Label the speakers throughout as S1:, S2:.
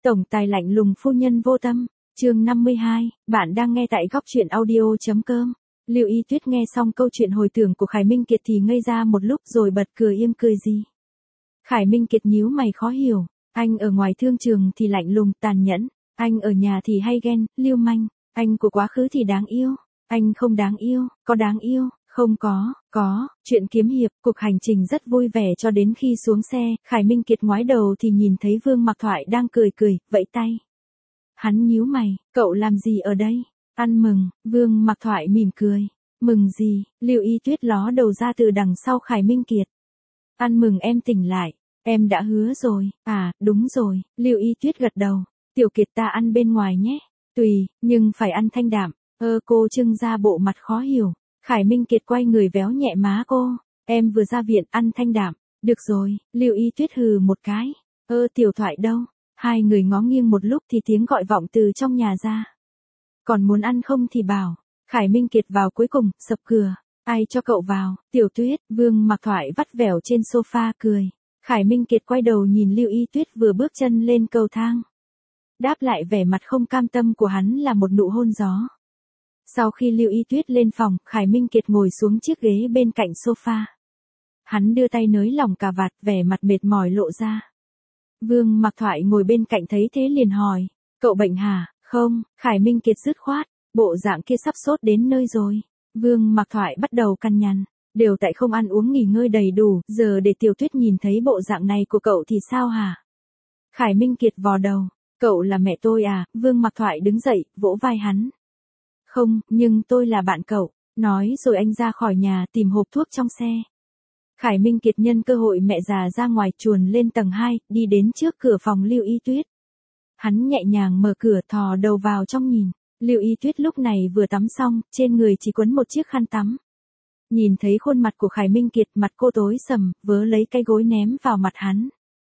S1: Tổng tài lạnh lùng phu nhân vô tâm, chương 52, bạn đang nghe tại góc truyện audio.com. Lưu Y Tuyết nghe xong câu chuyện hồi tưởng của Khải Minh Kiệt thì ngây ra một lúc rồi bật cười im cười gì. Khải Minh Kiệt nhíu mày khó hiểu, anh ở ngoài thương trường thì lạnh lùng tàn nhẫn, anh ở nhà thì hay ghen, lưu manh, anh của quá khứ thì đáng yêu, anh không đáng yêu, có đáng yêu. Không có, chuyện kiếm hiệp, cuộc hành trình rất vui vẻ cho đến khi xuống xe, Khải Minh Kiệt ngoái đầu thì nhìn thấy Vương Mặc Thoại đang cười, vẫy tay. Hắn nhíu mày, cậu làm gì ở đây? Ăn mừng, Vương Mặc Thoại mỉm cười. Mừng gì? Lưu Y Tuyết ló đầu ra từ đằng sau Khải Minh Kiệt. Ăn mừng em tỉnh lại, em đã hứa rồi, à, đúng rồi, Lưu Y Tuyết gật đầu. Tiểu Kiệt ta ăn bên ngoài nhé, tùy, nhưng phải ăn thanh đạm. Cô trưng ra bộ mặt khó hiểu. Khải Minh Kiệt quay người véo nhẹ má cô, em vừa ra viện ăn thanh đạm, được rồi, Lưu Y Tuyết hừ một cái, Tiểu Thoại đâu? Hai người ngó nghiêng một lúc thì tiếng gọi vọng từ trong nhà ra. Còn muốn ăn không thì bảo, Khải Minh Kiệt vào cuối cùng, sập cửa, ai cho cậu vào, Tiểu Tuyết, Vương Mặc Thoại vắt vẻo trên sofa cười. Khải Minh Kiệt quay đầu nhìn Lưu Y Tuyết vừa bước chân lên cầu thang. Đáp lại vẻ mặt không cam tâm của hắn là một nụ hôn gió. Sau khi Lưu Y Tuyết lên phòng, Khải Minh Kiệt ngồi xuống chiếc ghế bên cạnh sofa. Hắn đưa tay nới lỏng cà vạt, vẻ mặt mệt mỏi lộ ra. Vương Mặc Thoại ngồi bên cạnh thấy thế liền hỏi, cậu bệnh hả? Không, Khải Minh Kiệt dứt khoát, bộ dạng kia sắp sốt đến nơi rồi. Vương Mặc Thoại bắt đầu cằn nhằn, đều tại không ăn uống nghỉ ngơi đầy đủ, giờ để Tiểu Tuyết nhìn thấy bộ dạng này của cậu thì sao hả? Khải Minh Kiệt vò đầu, cậu là mẹ tôi à? Vương Mặc Thoại đứng dậy, vỗ vai hắn. Không, nhưng tôi là bạn cậu, nói rồi anh ra khỏi nhà tìm hộp thuốc trong xe. Khải Minh Kiệt nhân cơ hội mẹ già ra ngoài chuồn lên tầng 2, đi đến trước cửa phòng Lưu Y Tuyết. Hắn nhẹ nhàng mở cửa thò đầu vào trong nhìn, Lưu Y Tuyết lúc này vừa tắm xong, trên người chỉ quấn một chiếc khăn tắm. Nhìn thấy khuôn mặt của Khải Minh Kiệt, mặt cô tối sầm, vớ lấy cái gối ném vào mặt hắn.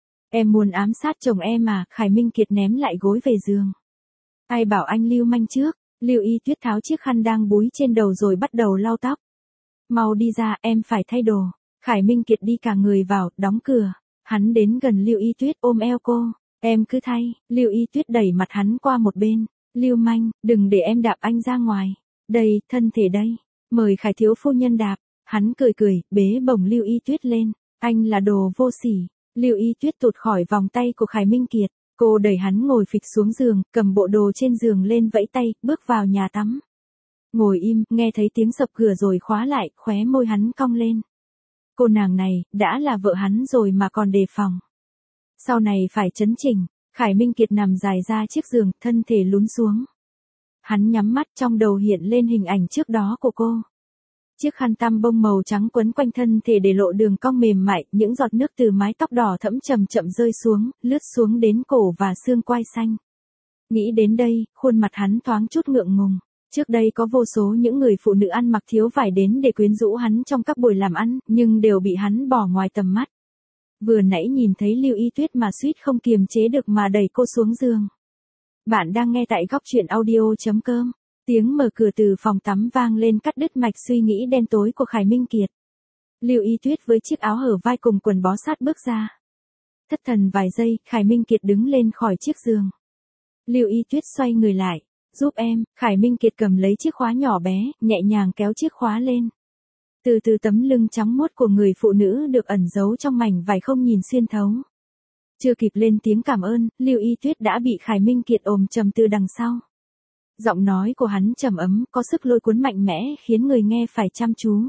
S1: Em muốn ám sát chồng em à? Khải Minh Kiệt ném lại gối về giường. Ai bảo anh lưu manh trước? Lưu Y Tuyết tháo chiếc khăn đang búi trên đầu rồi bắt đầu lau tóc. Mau đi ra, em phải thay đồ. Khải Minh Kiệt đi cả người vào, đóng cửa. Hắn đến gần Lưu Y Tuyết ôm eo cô. Em cứ thay. Lưu Y Tuyết đẩy mặt hắn qua một bên. Lưu manh, đừng để em đạp anh ra ngoài. Đây, thân thể đây. Mời Khải thiếu phu nhân đạp. Hắn cười, bế bổng Lưu Y Tuyết lên. Anh là đồ vô sỉ. Lưu Y Tuyết tụt khỏi vòng tay của Khải Minh Kiệt. Cô đẩy hắn ngồi phịch xuống giường, cầm bộ đồ trên giường lên vẫy tay, bước vào nhà tắm. Ngồi im, nghe thấy tiếng sập cửa rồi khóa lại, khóe môi hắn cong lên. Cô nàng này, đã là vợ hắn rồi mà còn đề phòng. Sau này phải chấn chỉnh. Khải Minh Kiệt nằm dài ra chiếc giường, thân thể lún xuống. Hắn nhắm mắt, trong đầu hiện lên hình ảnh trước đó của cô. Chiếc khăn tăm bông màu trắng quấn quanh thân thể để lộ đường cong mềm mại, những giọt nước từ mái tóc đỏ thẫm chậm chậm rơi xuống, lướt xuống đến cổ và xương quai xanh. Nghĩ đến đây, khuôn mặt hắn thoáng chút ngượng ngùng. Trước đây có vô số những người phụ nữ ăn mặc thiếu vải đến để quyến rũ hắn trong các buổi làm ăn, nhưng đều bị hắn bỏ ngoài tầm mắt. Vừa nãy nhìn thấy Lưu Y Tuyết mà suýt không kiềm chế được mà đẩy cô xuống giường. Bạn đang nghe tại góc truyện audio.com. Tiếng mở cửa từ phòng tắm vang lên cắt đứt mạch suy nghĩ đen tối của Khải Minh Kiệt. Lưu Y Tuyết với chiếc áo hở vai cùng quần bó sát bước ra. Thất thần vài giây, Khải Minh Kiệt đứng lên khỏi chiếc giường. Lưu Y Tuyết xoay người lại. Giúp em. Khải Minh Kiệt cầm lấy chiếc khóa nhỏ bé, nhẹ nhàng kéo chiếc khóa lên. Từ từ tấm lưng trắng muốt của người phụ nữ được ẩn giấu trong mảnh vải không nhìn xuyên thấu. Chưa kịp lên tiếng cảm ơn, Lưu Y Tuyết đã bị Khải Minh Kiệt ôm chầm từ đằng sau. Giọng nói của hắn trầm ấm, có sức lôi cuốn mạnh mẽ, khiến người nghe phải chăm chú.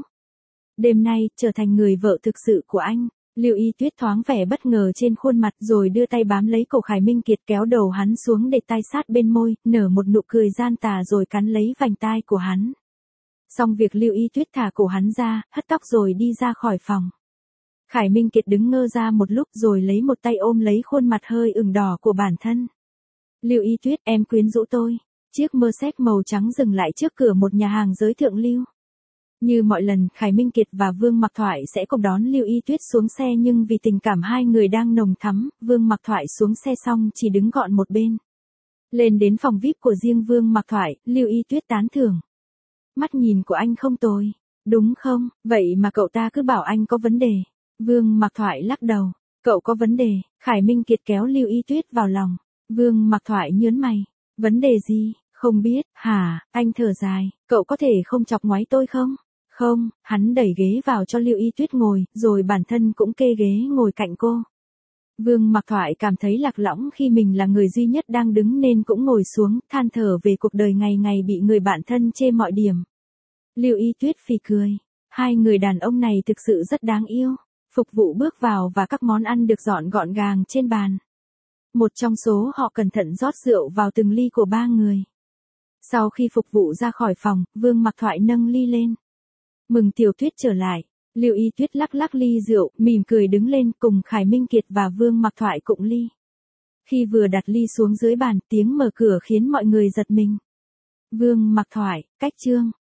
S1: Đêm nay, trở thành người vợ thực sự của anh. Lưu Y Tuyết thoáng vẻ bất ngờ trên khuôn mặt rồi đưa tay bám lấy cổ Khải Minh Kiệt kéo đầu hắn xuống để tai sát bên môi, nở một nụ cười gian tà rồi cắn lấy vành tai của hắn. Xong việc Lưu Y Tuyết thả cổ hắn ra, hất tóc rồi đi ra khỏi phòng. Khải Minh Kiệt đứng ngơ ra một lúc rồi lấy một tay ôm lấy khuôn mặt hơi ửng đỏ của bản thân. Lưu Y Tuyết, em quyến rũ tôi. Chiếc Mercedes màu trắng dừng lại trước cửa một nhà hàng giới thượng lưu. Như mọi lần, Khải Minh Kiệt và Vương Mặc Thoại sẽ cùng đón Lưu Y Tuyết xuống xe nhưng vì tình cảm hai người đang nồng thắm, Vương Mặc Thoại xuống xe xong chỉ đứng gọn một bên. Lên đến phòng VIP của riêng Vương Mặc Thoại, Lưu Y Tuyết tán thưởng. Mắt nhìn của anh không tồi, đúng không? Vậy mà cậu ta cứ bảo anh có vấn đề. Vương Mặc Thoại lắc đầu. Cậu có vấn đề. Khải Minh Kiệt kéo Lưu Y Tuyết vào lòng. Vương Mặc Thoại nhớn mày. Vấn đề gì? Không biết, hả? Anh thở dài, cậu có thể không chọc ngoáy tôi không? Không, hắn đẩy ghế vào cho Lưu Y Tuyết ngồi, rồi bản thân cũng kê ghế ngồi cạnh cô. Vương Mặc Thoại cảm thấy lạc lõng khi mình là người duy nhất đang đứng nên cũng ngồi xuống, than thở về cuộc đời ngày ngày bị người bạn thân chê mọi điểm. Lưu Y Tuyết phì cười. Hai người đàn ông này thực sự rất đáng yêu. Phục vụ bước vào và các món ăn được dọn gọn gàng trên bàn. Một trong số họ cẩn thận rót rượu vào từng ly của ba người. Sau khi phục vụ ra khỏi phòng, Vương Mặc Thoại nâng ly lên. Mừng Tiểu Tuyết trở lại. Lưu Y Tuyết lắc lắc ly rượu, mỉm cười đứng lên cùng Khải Minh Kiệt và Vương Mặc Thoại cụng ly. Khi vừa đặt ly xuống dưới bàn, tiếng mở cửa khiến mọi người giật mình. Vương Mặc Thoại, cách Trương.